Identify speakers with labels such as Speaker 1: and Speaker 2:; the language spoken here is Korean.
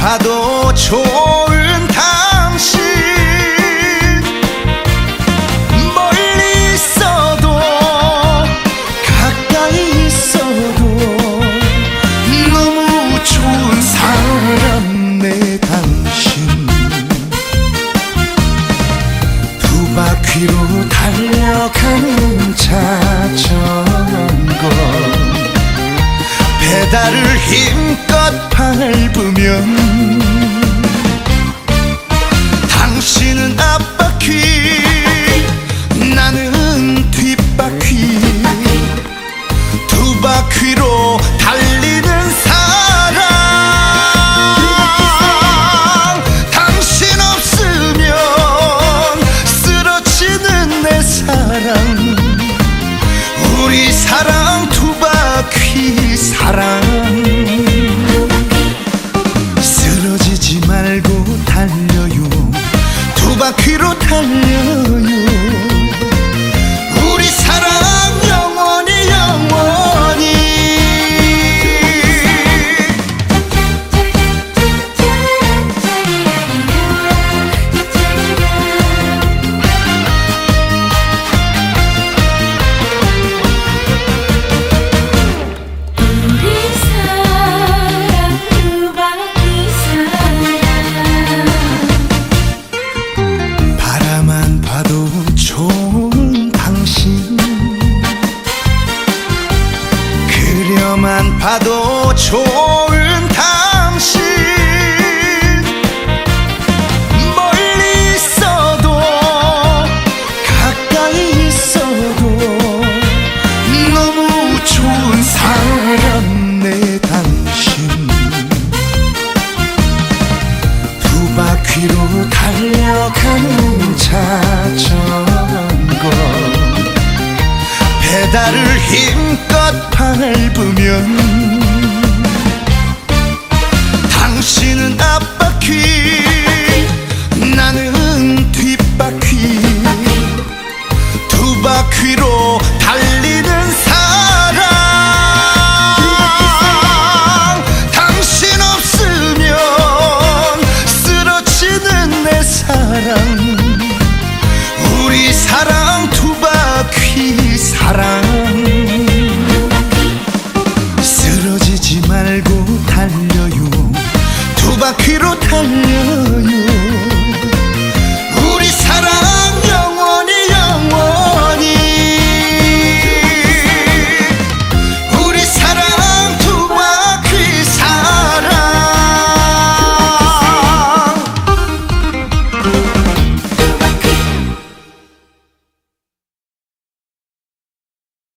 Speaker 1: 봐도 좋은 당신, 멀리 있어도 가까이 있어도 너무 좋은 사람 내 당신. 두 바퀴로 달려가는 자전거, 페달을 힘껏 밟으면 당신은 앞바퀴, 나는 뒷바퀴. 두 바퀴로 달리는 사랑, 당신 없으면 쓰러지는 내 사랑. 우리 사랑 두 바퀴 사랑. 쓰러지지 말고 달려요, 두 바퀴로 달려요. 우리 사랑 영원히 영원히. 좋은 당신, 그려만 봐도 좋은 당신, 멀리 있어도 가까이 있어도 너무 좋은 사람 내 당신. 두 바퀴로 달려가는 자전거, 페달을 힘껏 밟으면